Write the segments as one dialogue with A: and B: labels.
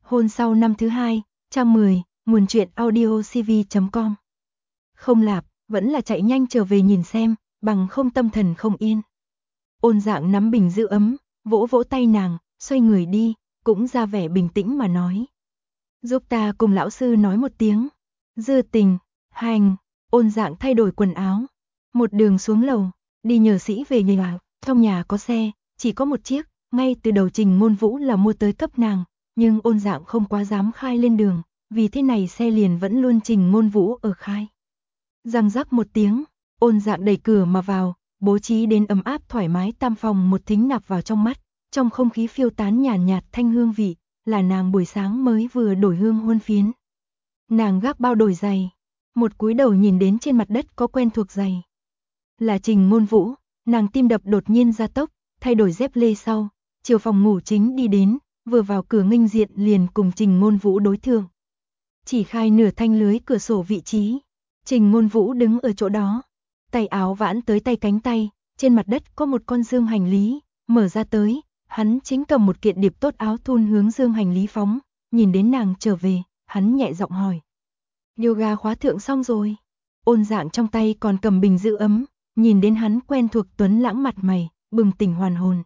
A: Hôn sau năm thứ 2, trang 10, nguồn truyện audiocv.com. Không lạp, vẫn là chạy nhanh trở về nhìn xem, bằng không tâm thần không yên. Ôn Dạng nắm bình giữ ấm, vỗ vỗ tay nàng, xoay người đi, cũng ra vẻ bình tĩnh mà nói. Giúp ta cùng lão sư nói một tiếng. Dư Tình, hành. Ôn Dạng thay đổi quần áo, một đường xuống lầu, đi nhờ sĩ về nhà. Trong nhà có xe, chỉ có một chiếc, ngay từ đầu Trình Ngôn Vũ là mua tới cấp nàng, nhưng Ôn Dạng không quá dám khai lên đường, vì thế này xe liền vẫn luôn Trình Ngôn Vũ ở khai. Răng rắc một tiếng, Ôn Dạng đẩy cửa mà vào, bố trí đến ấm áp thoải mái tam phòng một thính nạp vào trong mắt, trong không khí phiêu tán nhàn nhạt thanh hương vị, là nàng buổi sáng mới vừa đổi hương hôn phiến. Nàng gác bao đổi giày, một cúi đầu nhìn đến trên mặt đất có quen thuộc giày. Là Trình Ngôn Vũ, nàng tim đập đột nhiên gia tốc, thay đổi dép lê sau, chiều phòng ngủ chính đi đến, vừa vào cửa nghênh diện liền cùng Trình Ngôn Vũ đối thượng. Chỉ khai nửa thanh lưới cửa sổ vị trí, Trình Ngôn Vũ đứng ở chỗ đó, tay áo vãn tới tay cánh tay, trên mặt đất có một con dương hành lý, mở ra tới, hắn chính cầm một kiện điệp tốt áo thun hướng dương hành lý phóng, nhìn đến nàng trở về, hắn nhẹ giọng hỏi. Yoga khóa thượng xong rồi. Ôn Dạng trong tay còn cầm bình giữ ấm, nhìn đến hắn quen thuộc tuấn lãng mặt mày, bừng tỉnh hoàn hồn.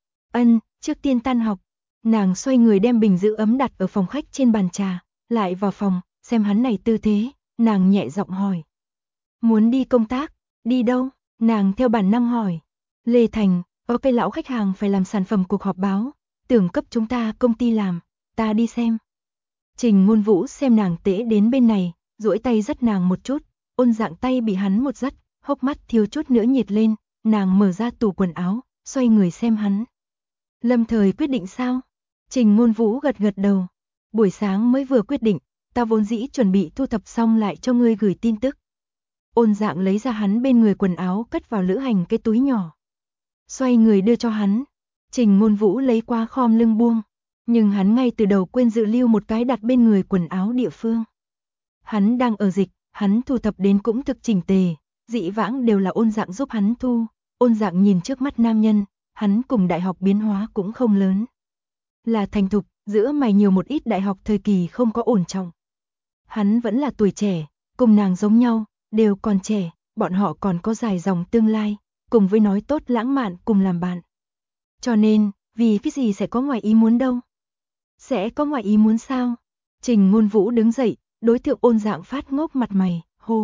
A: Trước tiên tan học. Nàng xoay người đem bình giữ ấm đặt ở phòng khách trên bàn trà, lại vào phòng, xem hắn này tư thế, nàng nhẹ giọng hỏi. Muốn đi công tác, đi đâu? Nàng theo bản năng hỏi. Lê Thành, có cái lão khách hàng phải làm sản phẩm cuộc họp báo, tưởng cấp chúng ta công ty làm, ta đi xem. Trình Ngôn Vũ xem nàng tễ đến bên này, duỗi tay dắt nàng một chút, Ôn Dạng tay bị hắn một dắt, hốc mắt thiếu chút nữa nhiệt lên, nàng mở ra tủ quần áo, xoay người xem hắn. Lâm thời quyết định sao? Trình Ngôn Vũ gật gật đầu. Buổi sáng mới vừa quyết định, ta vốn dĩ chuẩn bị thu thập xong lại cho ngươi gửi tin tức. Ôn Dạng lấy ra hắn bên người quần áo cất vào lữ hành cái túi nhỏ. Xoay người đưa cho hắn. Trình Ngôn Vũ lấy qua khom lưng buông. Nhưng hắn ngay từ đầu quên dự lưu một cái đặt bên người quần áo địa phương. Hắn đang ở dịch, hắn thu thập đến cũng thực chỉnh tề, dị vãng đều là Ôn Dạng giúp hắn thu. Ôn Dạng nhìn trước mắt nam nhân, hắn cùng đại học biến hóa cũng không lớn. Là thành thục, giữa mày nhiều một ít đại học thời kỳ không có ổn trọng. Hắn vẫn là tuổi trẻ, cùng nàng giống nhau, đều còn trẻ, bọn họ còn có dài dòng tương lai, cùng với nói tốt lãng mạn cùng làm bạn. Cho nên, vì cái gì sẽ có ngoài ý muốn đâu? Sẽ có ngoài ý muốn sao? Trình Ngôn Vũ đứng dậy, đối tượng Ôn Dạng phát ngốc mặt mày, hô.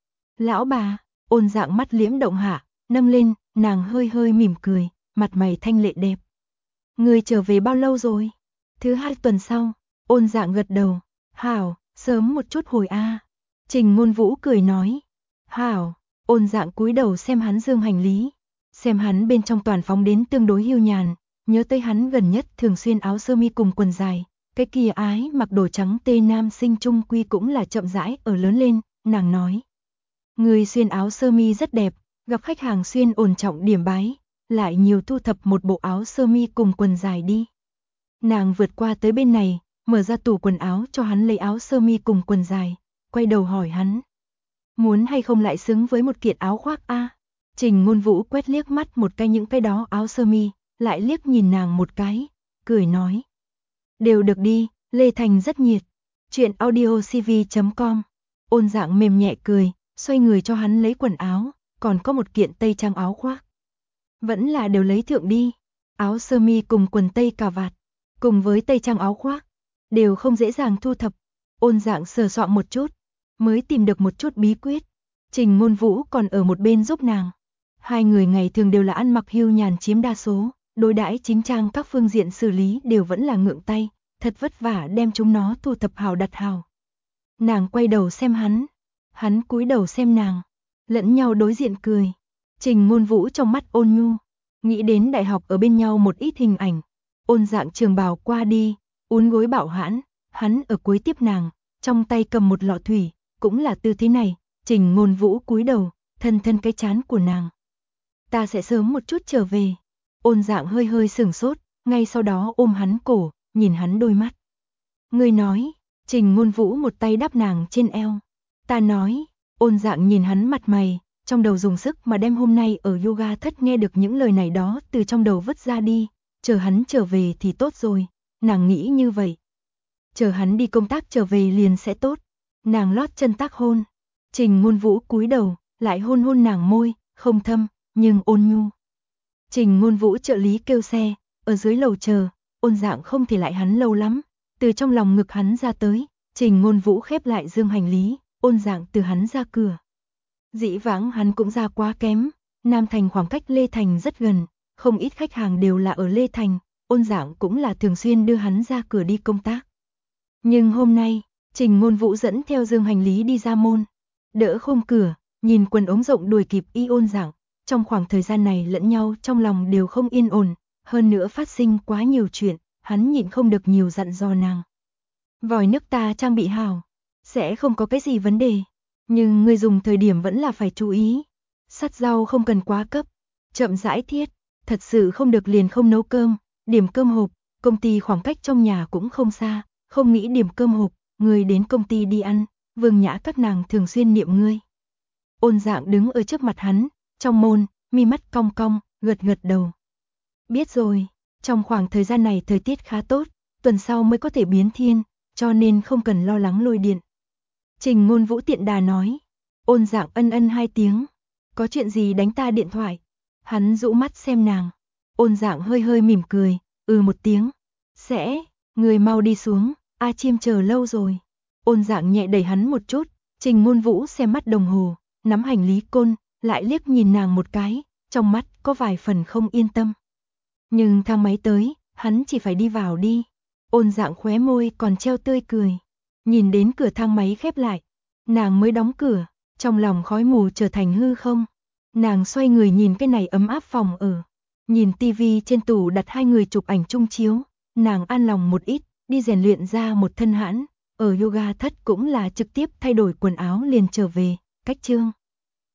A: Lão bà, Ôn Dạng mắt liễm động hạ, nâng lên, nàng hơi hơi mỉm cười, mặt mày thanh lệ đẹp. Người trở về bao lâu rồi? Thứ 2 tuần sau. Ôn Dạng gật đầu. Hảo, sớm một chút hồi a. Trình Ngôn Vũ cười nói. Hảo. Ôn Dạng cúi đầu xem hắn dương hành lý, xem hắn bên trong toàn phóng đến tương đối hiu nhàn, nhớ tới hắn gần nhất thường xuyên áo sơ mi cùng quần dài, cái kia ái mặc đồ trắng tê nam sinh trung quy cũng là chậm rãi ở lớn lên, nàng nói. Người xuyên áo sơ mi rất đẹp, gặp khách hàng xuyên ổn trọng điểm bái, lại nhiều thu thập một bộ áo sơ mi cùng quần dài đi. Nàng vượt qua tới bên này, mở ra tủ quần áo cho hắn lấy áo sơ mi cùng quần dài, quay đầu hỏi hắn. Muốn hay không lại xứng với một kiện áo khoác a? Trình Ngôn Vũ quét liếc mắt một cái những cái đó áo sơ mi, lại liếc nhìn nàng một cái, cười nói. Đều được đi, Lê Thành rất nhiệt. Chuyện audiocv.com. Ôn Dạng mềm nhẹ cười, xoay người cho hắn lấy quần áo, còn có một kiện tây trang áo khoác. Vẫn là đều lấy thượng đi. Áo sơ mi cùng quần tây cà vạt, cùng với tây trang áo khoác, đều không dễ dàng thu thập. Ôn Dạng sờ soạn một chút, mới tìm được một chút bí quyết. Trình Ngôn Vũ còn ở một bên giúp nàng. Hai người ngày thường đều là ăn mặc hiu nhàn chiếm đa số, đối đãi chính trang các phương diện xử lý đều vẫn là ngượng tay, thật vất vả đem chúng nó thu thập hào đặt hào. Nàng quay đầu xem hắn cúi đầu xem nàng, lẫn nhau đối diện cười. Trình Ngôn Vũ trong mắt ôn nhu, nghĩ đến đại học ở bên nhau một ít hình ảnh. Ôn Dạng trường bào qua đi, uốn gối bảo hãn, hắn ở cuối tiếp nàng, trong tay cầm một lọ thủy, cũng là tư thế này. Trình Ngôn Vũ cúi đầu, thân thân cái trán của nàng. Ta sẽ sớm một chút trở về. Ôn Dạng hơi hơi sửng sốt, ngay sau đó ôm hắn cổ, nhìn hắn đôi mắt. Ngươi nói, Trình Ngôn Vũ một tay đắp nàng trên eo. Ta nói, Ôn Dạng nhìn hắn mặt mày, trong đầu dùng sức mà đem hôm nay ở yoga thất nghe được những lời này đó từ trong đầu vứt ra đi, chờ hắn trở về thì tốt rồi, nàng nghĩ như vậy. chờ hắn đi công tác trở về liền sẽ tốt. Nàng lót chân tác hôn. Trình Ngôn Vũ cúi đầu, lại hôn hôn nàng môi, không thâm, nhưng ôn nhu. Trình Ngôn Vũ trợ lý kêu xe, ở dưới lầu chờ, Ôn Dạng không thể lại hắn lâu lắm, từ trong lòng ngực hắn ra tới, Trình Ngôn Vũ khép lại dương hành lý, Ôn Dạng từ hắn ra cửa. Dĩ vãng hắn cũng ra quá kém, Nam Thành khoảng cách Lê Thành rất gần, không ít khách hàng đều là ở Lê Thành, Ôn Dạng cũng là thường xuyên đưa hắn ra cửa đi công tác. Nhưng hôm nay, Trình Ngôn Vũ dẫn theo dương hành lý đi ra môn, đỡ khung cửa, nhìn quần ống rộng đuổi kịp y Ôn Dạng, trong khoảng thời gian này lẫn nhau trong lòng đều không yên ổn, hơn nữa phát sinh quá nhiều chuyện, hắn nhịn không được nhiều dặn dò nàng. Vòi nước ta trang bị hảo, sẽ không có cái gì vấn đề, nhưng người dùng thời điểm vẫn là phải chú ý. Sắt rau không cần quá cấp, chậm rãi thiết, thật sự không được liền không nấu cơm, điểm cơm hộp, công ty khoảng cách trong nhà cũng không xa, không nghĩ điểm cơm hộp, người đến công ty đi ăn, Vương Nhã các nàng thường xuyên niệm ngươi. Ôn Dạng đứng ở trước mặt hắn, trong môn, mi mắt cong cong, gật gật đầu. Biết rồi, trong khoảng thời gian này thời tiết khá tốt, tuần sau mới có thể biến thiên, cho nên không cần lo lắng lôi điện. Trình Ngôn Vũ tiện đà nói. Ôn Dạng ân ân hai tiếng. Có chuyện gì đánh ta điện thoại. Hắn dụ mắt xem nàng. Ôn Dạng hơi hơi mỉm cười, một tiếng. Sẽ, người mau đi xuống, A Chiêm chờ lâu rồi. Ôn Dạng nhẹ đẩy hắn một chút, Trình Ngôn Vũ xem mắt đồng hồ, nắm hành lý côn, lại liếc nhìn nàng một cái, trong mắt có vài phần không yên tâm. Nhưng thang máy tới, hắn chỉ phải đi vào đi. Ôn Dạng khóe môi còn treo tươi cười. Nhìn đến cửa thang máy khép lại, nàng mới đóng cửa, trong lòng khói mù trở thành hư không. Nàng xoay người nhìn cái này ấm áp phòng ở, nhìn tivi trên tủ đặt hai người chụp ảnh chung chiếu, nàng an lòng một ít, đi rèn luyện ra một thân hãn, ở yoga thất cũng là trực tiếp thay đổi quần áo liền trở về, cách chương.